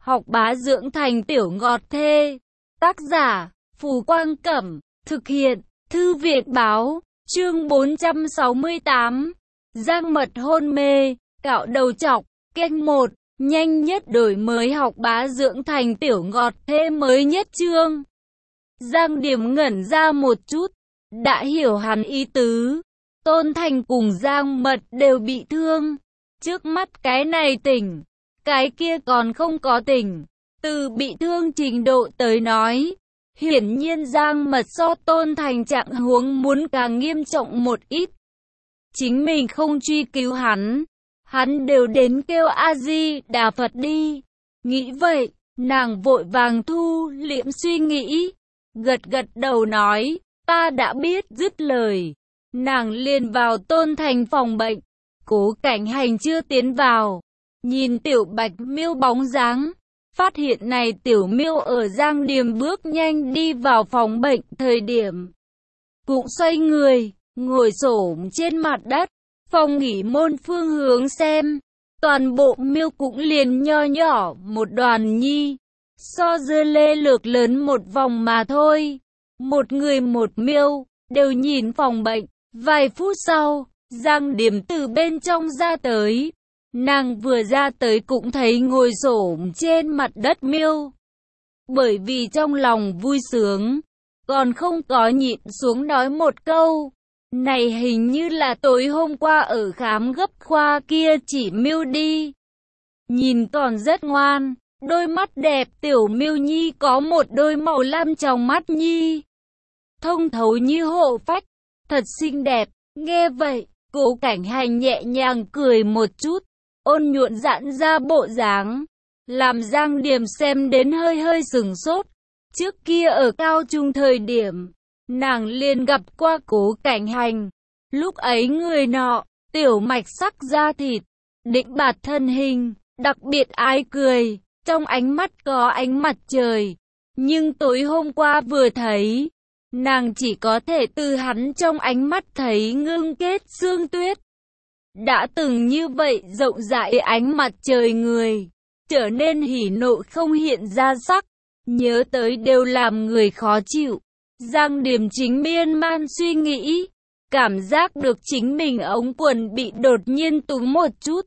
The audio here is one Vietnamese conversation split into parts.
Học bá dưỡng thành tiểu ngọt thê. Tác giả, Phù Quang Cẩm. Thực hiện, Thư viện Báo. Chương 468. Giang mật hôn mê, cạo đầu trọc. Kênh 1. Nhanh nhất đổi mới học bá dưỡng thành tiểu ngọt thê mới nhất chương. Giang Điềm ngẩn ra một chút, đã hiểu hắn ý tứ. Tôn Thành cùng Giang Mật đều bị thương. Trước mắt cái này tỉnh, cái kia còn không có tỉnh. Từ bị thương trình độ tới nói, hiển nhiên Giang Mật so Tôn Thành trạng huống muốn càng nghiêm trọng một ít. Chính mình không truy cứu hắn đều đến kêu A-di-đà Phật đi. Nghĩ vậy, nàng vội vàng thu liễm suy nghĩ, gật gật đầu nói, ta đã biết, dứt lời. Nàng liền vào Tôn Thành phòng bệnh. Cố Cảnh Hành chưa tiến vào, nhìn Tiểu Bạch Miêu bóng dáng, phát hiện này Tiểu Miêu ở Giang Điềm bước nhanh đi vào phòng bệnh thời điểm, cũng xoay người, ngồi xổm trên mặt đất, phòng nghỉ môn phương hướng xem. Toàn bộ miêu cũng liền nho nhỏ một đoàn nhi, so dưa lê lược lớn một vòng mà thôi. Một người một miêu, đều nhìn phòng bệnh. Vài phút sau, Giang Điềm từ bên trong ra tới. Nàng vừa ra tới cũng thấy ngồi xổm trên mặt đất miêu. Bởi vì trong lòng vui sướng, còn không có nhịn xuống nói một câu. Này hình như là tối hôm qua ở khám gấp khoa kia chỉ miêu đi. Nhìn còn rất ngoan, đôi mắt đẹp tiểu miêu nhi có một đôi màu lam trong mắt nhi. Thông thấu như hộ phách, thật xinh đẹp. Nghe vậy, Cố Cảnh Hành nhẹ nhàng cười một chút, ôn nhuận giãn ra bộ dáng, làm Giang Điềm xem đến hơi hơi sửng sốt. Trước kia ở cao trung thời điểm, nàng liền gặp qua Cố Cảnh Hành. Lúc ấy người nọ, tiểu mạch sắc da thịt, định bạt thân hình, đặc biệt ái cười, trong ánh mắt có ánh mặt trời. Nhưng tối hôm qua vừa thấy, nàng chỉ có thể từ hắn trong ánh mắt thấy ngưng kết xương tuyết. Đã từng như vậy rộng rãi ánh mặt trời người, trở nên hỉ nộ không hiện ra sắc, nhớ tới đều làm người khó chịu. Giang Điềm chính miên man suy nghĩ, cảm giác được chính mình ống quần bị đột nhiên túm một chút.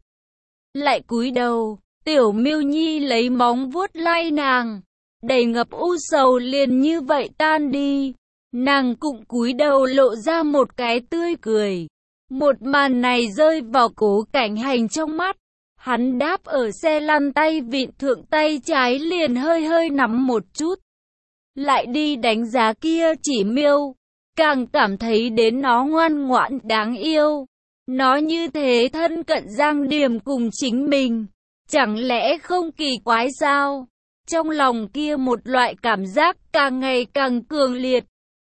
Lại cúi đầu, tiểu miêu nhi lấy móng vuốt lay nàng, đầy ngập u sầu liền như vậy tan đi. Nàng cũng cúi đầu lộ ra một cái tươi cười. Một màn này rơi vào Cố Cảnh Hành trong mắt. Hắn đáp ở xe lăn tay vịn thượng, tay trái liền hơi hơi nắm một chút. Lại đi đánh giá kia chỉ miêu, càng cảm thấy đến nó ngoan ngoãn đáng yêu. Nó như thế thân cận Giang Điềm cùng chính mình, chẳng lẽ không kỳ quái sao? Trong lòng kia một loại cảm giác càng ngày càng cường liệt.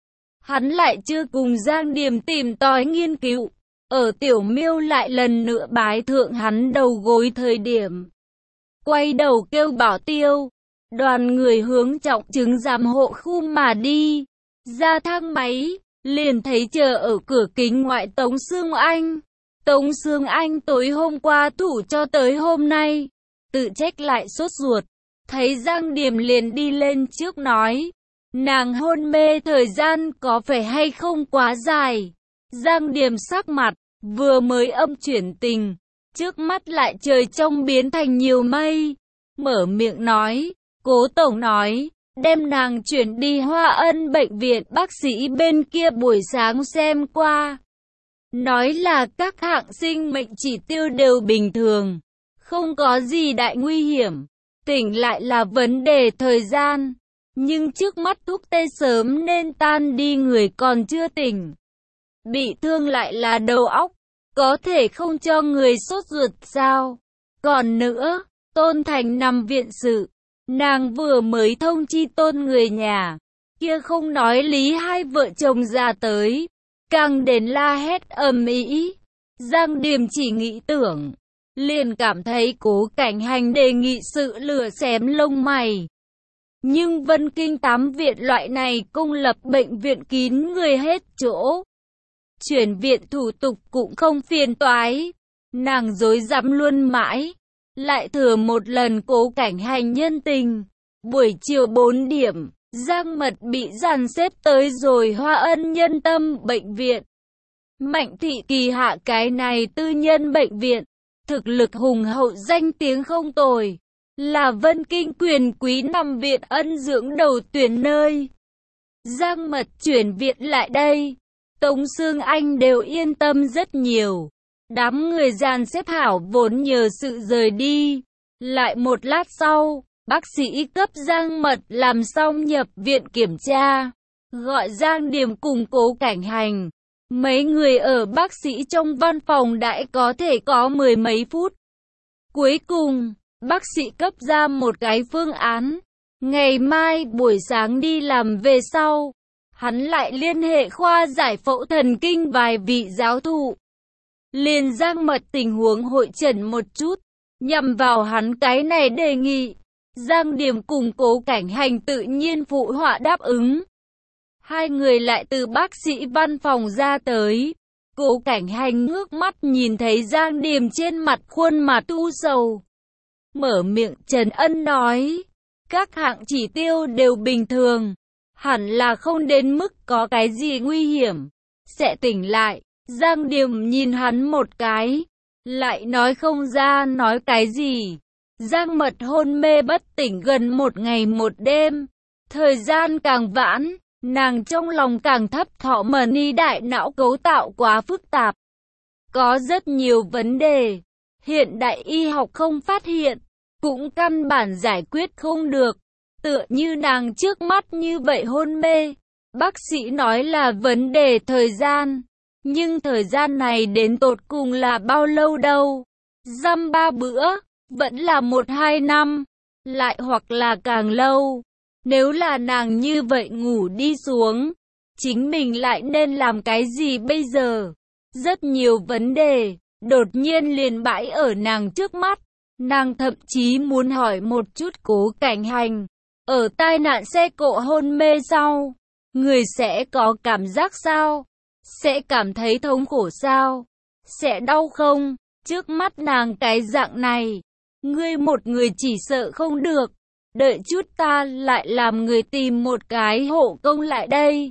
Hắn lại chưa cùng Giang Điềm tìm tòi nghiên cứu. Ở tiểu miêu lại lần nữa bái thượng hắn đầu gối thời điểm, quay đầu kêu bảo tiêu. Đoàn người hướng Trọng Trứng giám hộ khu mà đi. Ra thang máy, liền thấy chờ ở cửa kính ngoại Tống Sương Anh. Tống Sương Anh tối hôm qua thủ cho tới hôm nay, tự trách lại sốt ruột. Thấy Giang Điềm liền đi lên trước nói, nàng hôn mê thời gian có phải hay không quá dài. Giang Điềm sắc mặt, vừa mới âm chuyển tình, trước mắt lại trời trong biến thành nhiều mây. Mở miệng nói, Cố tổng nói, đem nàng chuyển đi Hoa Ân bệnh viện, bác sĩ bên kia buổi sáng xem qua. Nói là các hạng sinh mệnh chỉ tiêu đều bình thường, không có gì đại nguy hiểm, tỉnh lại là vấn đề thời gian. Nhưng trước mắt thuốc tê sớm nên tan đi, người còn chưa tỉnh. Bị thương lại là đầu óc, có thể không cho người sốt ruột sao? Còn nữa, Tôn Thành nằm viện sự, nàng vừa mới thông chi Tôn người nhà, kia không nói lý hai vợ chồng già tới, càng đến la hét ầm ĩ. Giang Điềm chỉ nghĩ tưởng, liền cảm thấy Cố Cảnh Hành đề nghị sự lửa xém lông mày. Nhưng Vân Kinh 8 viện loại này công lập bệnh viện kín người hết chỗ, chuyển viện thủ tục cũng không phiền toái. Nàng rối rắm luôn mãi, lại thừa một lần Cố Cảnh Hành nhân tình. Buổi chiều 4 điểm, Giang Mật bị dàn xếp tới rồi Hoa Ân Nhân Tâm bệnh viện. Mạnh Thị Kỳ hạ cái này tư nhân bệnh viện, thực lực hùng hậu, danh tiếng không tồi, là Vân Kinh quyền quý nằm viện ân dưỡng đầu tuyển nơi. Giang Mật chuyển viện lại đây, Tống Sương Anh đều yên tâm rất nhiều. Đám người dàn xếp hảo vốn nhờ sự rời đi. Lại một lát sau, bác sĩ cấp Giang Mật làm xong nhập viện kiểm tra, gọi Giang Điềm cùng Cố Cảnh Hành. Mấy người ở bác sĩ trong văn phòng đãi có thể có mười mấy phút. Cuối cùng, bác sĩ cấp ra một cái phương án. Ngày mai buổi sáng đi làm về sau, hắn lại liên hệ khoa giải phẫu thần kinh vài vị giáo thụ. Liền Giang Mật tình huống hội trần một chút, nhằm vào hắn cái này đề nghị. Giang Điềm cùng Cố Cảnh Hành tự nhiên phụ họa đáp ứng. Hai người lại từ bác sĩ văn phòng ra tới. Cố Cảnh Hành ngước mắt nhìn thấy Giang Điềm trên mặt khuôn mặt u sầu. Mở miệng trấn an nói, các hạng chỉ tiêu đều bình thường, hẳn là không đến mức có cái gì nguy hiểm, sẽ tỉnh lại. Giang Điềm nhìn hắn một cái, lại nói không ra nói cái gì. Giang Mật hôn mê bất tỉnh gần một ngày một đêm. Thời gian càng vãn, nàng trong lòng càng thấp thỏm, ni đại não cấu tạo quá phức tạp. Có rất nhiều vấn đề, hiện đại y học không phát hiện, cũng căn bản giải quyết không được. Tựa như nàng trước mắt như vậy hôn mê, bác sĩ nói là vấn đề thời gian. Nhưng thời gian này đến tột cùng là bao lâu đâu? Dăm 3 bữa, vẫn là 1-2 năm, lại hoặc là càng lâu. Nếu là nàng như vậy ngủ đi xuống, chính mình lại nên làm cái gì bây giờ? Rất nhiều vấn đề, đột nhiên liền bãi ở nàng trước mắt. Nàng thậm chí muốn hỏi một chút Cố Cảnh Hành, ở tai nạn xe cộ hôn mê sau, người sẽ có cảm giác sao? Sẽ cảm thấy thống khổ sao? Sẽ đau không? Trước mắt nàng cái dạng này, ngươi một người chỉ sợ không được. Đợi chút ta lại làm người tìm một cái hộ công lại đây.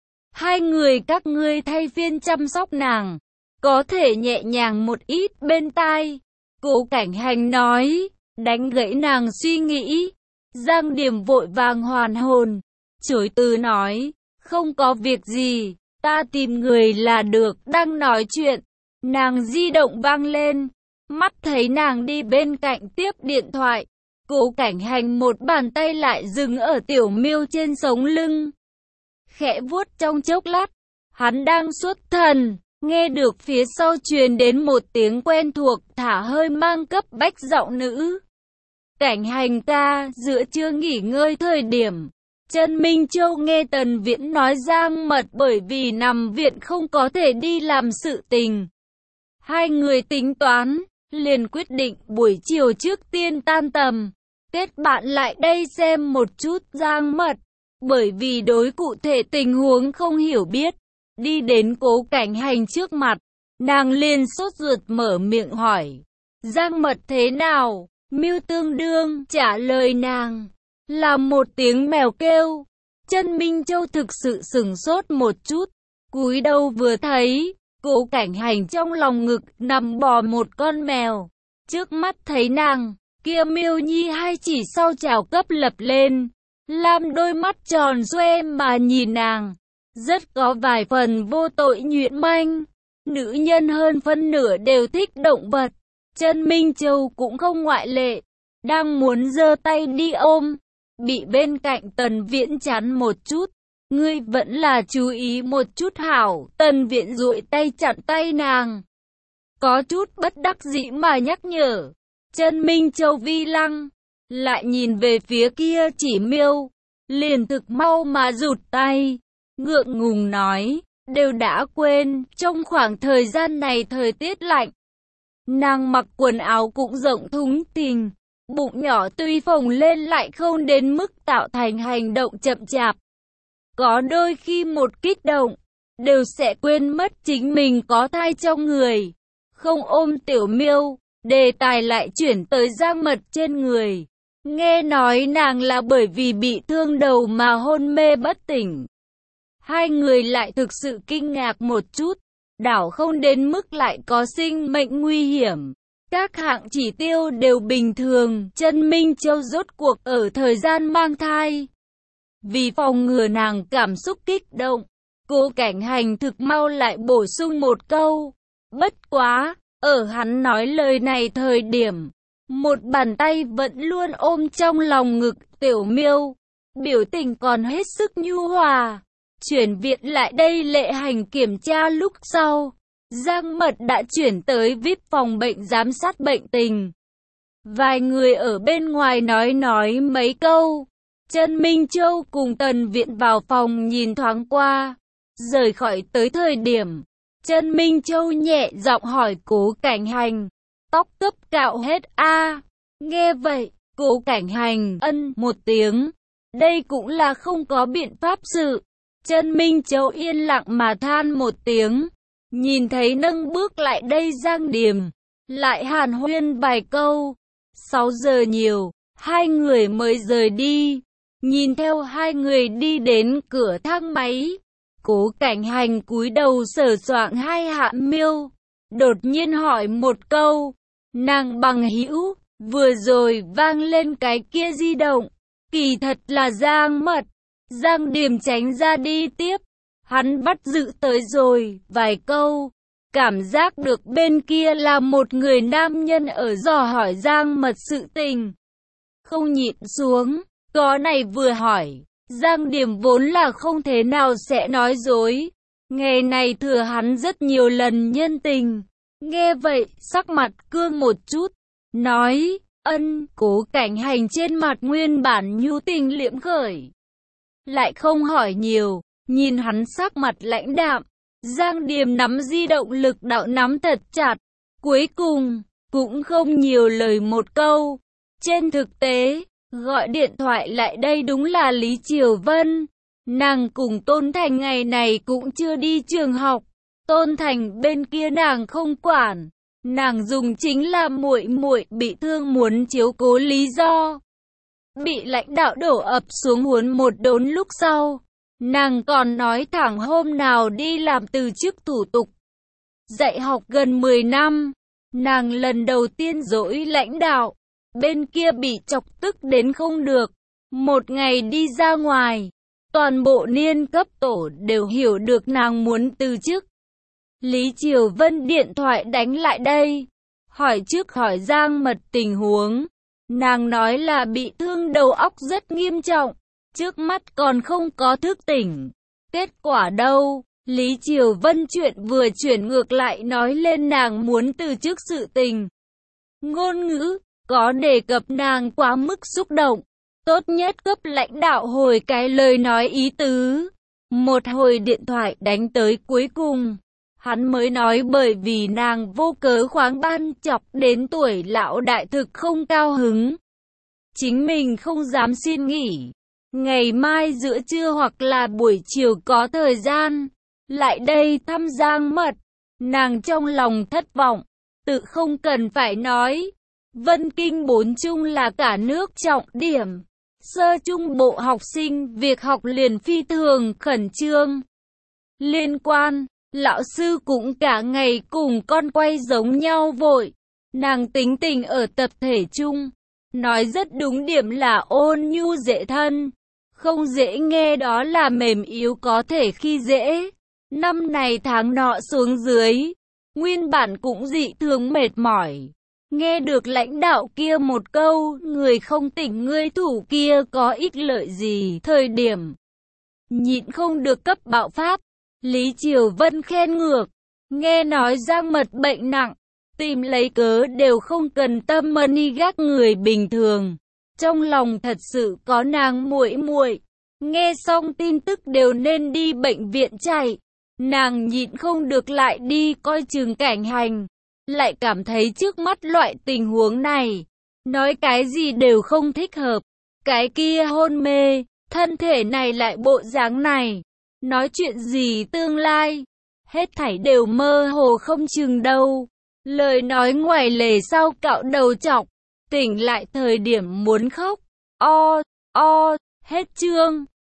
Hai người các ngươi thay phiên chăm sóc nàng, có thể nhẹ nhàng một ít bên tai. Cố Cảnh Hành nói, đánh gãy nàng suy nghĩ. Giang Điềm vội vàng hoàn hồn, chối từ nói, không có việc gì, ta tìm người là được. Đang nói chuyện, nàng di động vang lên, mắt thấy nàng đi bên cạnh tiếp điện thoại. Cố Cảnh Hành một bàn tay lại dừng ở Tiểu Miêu trên sống lưng, khẽ vuốt trong chốc lát. Hắn đang xuất thần, nghe được phía sau truyền đến một tiếng quen thuộc, thả hơi mang cấp bách giọng nữ. Cảnh Hành ca, giữa trưa nghỉ ngơi thời điểm, Trần Minh Châu nghe Tần Viễn nói Giang Mật bởi vì nằm viện không có thể đi làm sự tình. Hai người tính toán, liền quyết định buổi chiều trước tiên tan tầm, kết bạn lại đây xem một chút Giang Mật. Bởi vì đối cụ thể tình huống không hiểu biết, đi đến Cố Cảnh Hành trước mặt, nàng liền sốt ruột mở miệng hỏi, Giang Mật thế nào? Miêu tương đương trả lời nàng là một tiếng mèo kêu. Trần Minh Châu thực sự sửng sốt một chút, cúi đầu vừa thấy, Cố Cảnh Hành trong lòng ngực nằm bò một con mèo. Trước mắt thấy nàng, kia Miêu Nhi hai chỉ sau chảo cấp lập lên, làm đôi mắt tròn xoe mà nhìn nàng, rất có vài phần vô tội nhuyễn manh. Nữ nhân hơn phân nửa đều thích động vật, Trần Minh Châu cũng không ngoại lệ. Đang muốn giơ tay đi ôm, bị bên cạnh Tần Viễn chắn một chút. Ngươi vẫn là chú ý một chút hảo. Tần Viễn duỗi tay chặn tay nàng, có chút bất đắc dĩ mà nhắc nhở. Trần Minh Châu vi lăng, lại nhìn về phía kia chỉ miêu, liền thực mau mà rụt tay, ngượng ngùng nói, đều đã quên, trong khoảng thời gian này thời tiết lạnh, nàng mặc quần áo cũng rộng thùng thình, bụng nhỏ tuy phồng lên lại không đến mức tạo thành hành động chậm chạp. Có đôi khi một kích động, đều sẽ quên mất chính mình có thai trong người. Không ôm tiểu miêu, đề tài lại chuyển tới Giang Mật trên người. Nghe nói nàng là bởi vì bị thương đầu mà hôn mê bất tỉnh. Hai người lại thực sự kinh ngạc một chút, đảo không đến mức lại có sinh mệnh nguy hiểm. Các hạng chỉ tiêu đều bình thường, Chân Minh Châu rốt cuộc ở thời gian mang thai. Vì phòng ngừa nàng cảm xúc kích động, Cố Cảnh Hành thực mau lại bổ sung một câu. Bất quá, ở hắn nói lời này thời điểm, một bàn tay vẫn luôn ôm trong lòng ngực Tiểu Miêu, biểu tình còn hết sức nhu hòa. Chuyển viện lại đây Lệ Hành kiểm tra lúc sau, Giang Mật đã chuyển tới VIP phòng bệnh giám sát bệnh tình. Vài người ở bên ngoài nói mấy câu. Chân Minh Châu cùng Tần Viện vào phòng nhìn thoáng qua. Rời khỏi tới thời điểm, Chân Minh Châu nhẹ giọng hỏi Cố Cảnh Hành. Tóc cấp cạo hết a? Nghe vậy, Cố Cảnh Hành ân một tiếng. Đây cũng là không có biện pháp sự. Chân Minh Châu yên lặng mà than một tiếng. Nhìn thấy nâng bước lại đây Giang Điềm, lại hàn huyên vài câu. 6 giờ nhiều, hai người mới rời đi. Nhìn theo hai người đi đến cửa thang máy, Cố Cảnh Hành cúi đầu sờ soạng hai hạ miêu, đột nhiên hỏi một câu. Nàng bằng hữu, vừa rồi vang lên cái kia di động, kỳ thật là Giang Mật. Giang Điềm tránh ra đi tiếp. Hắn bắt giữ tới rồi, vài câu. Cảm giác được bên kia là một người nam nhân ở dò hỏi Giang Mật sự tình. Không nhịn xuống, có này vừa hỏi. Giang Điềm vốn là không thế nào sẽ nói dối. Ngày này thừa hắn rất nhiều lần nhân tình. Nghe vậy, sắc mặt cương một chút. Nói, ân, Cố Cảnh Hành trên mặt nguyên bản nhu tình liễm khởi. Lại không hỏi nhiều, nhìn hắn sắc mặt lãnh đạm. Giang Điềm nắm di động lực đạo nắm thật chặt. Cuối cùng, cũng không nhiều lời một câu. Trên thực tế, gọi điện thoại lại đây đúng là Lý Triều Vân. Nàng cùng Tôn Thành ngày này cũng chưa đi trường học. Tôn Thành bên kia nàng không quản. Nàng dùng chính là muội muội bị thương muốn chiếu cố lý do. Bị lãnh đạo đổ ập xuống huấn một đốn lúc sau. Nàng còn nói thẳng hôm nào đi làm từ chức thủ tục. Dạy học gần 10 năm. Nàng lần đầu tiên dỗi lãnh đạo. Bên kia bị chọc tức đến không được. Một ngày đi ra ngoài, toàn bộ niên cấp tổ đều hiểu được nàng muốn từ chức. Lý Triều Vân điện thoại đánh lại đây. Hỏi trước hỏi Giang Mật tình huống. Nàng nói là bị thương đầu óc rất nghiêm trọng. Trước mắt còn không có thức tỉnh. Kết quả đâu? Lý Triều Vân chuyện vừa chuyển ngược lại nói lên nàng muốn từ chức sự tình. Ngôn ngữ có đề cập nàng quá mức xúc động. Tốt nhất cấp lãnh đạo hồi cái lời nói ý tứ. Một hồi điện thoại đánh tới cuối cùng. Hắn mới nói bởi vì nàng vô cớ khoáng ban chọc đến tuổi lão đại thực không cao hứng. Chính mình không dám xin nghỉ. Ngày mai giữa trưa hoặc là buổi chiều có thời gian. Lại đây thăm Giang Mật. Nàng trong lòng thất vọng. Tự không cần phải nói. Vân Kinh 4 trung là cả nước trọng điểm. Sơ trung bộ học sinh việc học liền phi thường khẩn trương. Liên quan, lão sư cũng cả ngày cùng con quay giống nhau vội. Nàng tính tình ở tập thể chung. Nói rất đúng điểm là ôn nhu dễ thân. Không dễ nghe đó là mềm yếu có thể khi dễ. Năm này tháng nọ xuống dưới. Nguyên bản cũng dị thường mệt mỏi. Nghe được lãnh đạo kia một câu, người không tỉnh ngươi thủ kia có ích lợi gì, thời điểm nhịn không được cấp bạo pháp. Lý Triều Vân khen ngược, nghe nói Giang Mật bệnh nặng, tìm lấy cớ đều không cần tâm mani gác người bình thường. Trong lòng thật sự có nàng muội muội, nghe xong tin tức đều nên đi bệnh viện chạy. Nàng nhịn không được lại đi coi chừng Cảnh Hành. Lại cảm thấy trước mắt loại tình huống này, nói cái gì đều không thích hợp. Cái kia hôn mê, thân thể này lại bộ dáng này, nói chuyện gì tương lai, hết thảy đều mơ hồ không chừng đâu. Lời nói ngoài lề sau cạo đầu chọc. Tỉnh lại thời điểm muốn khóc. Hết chương.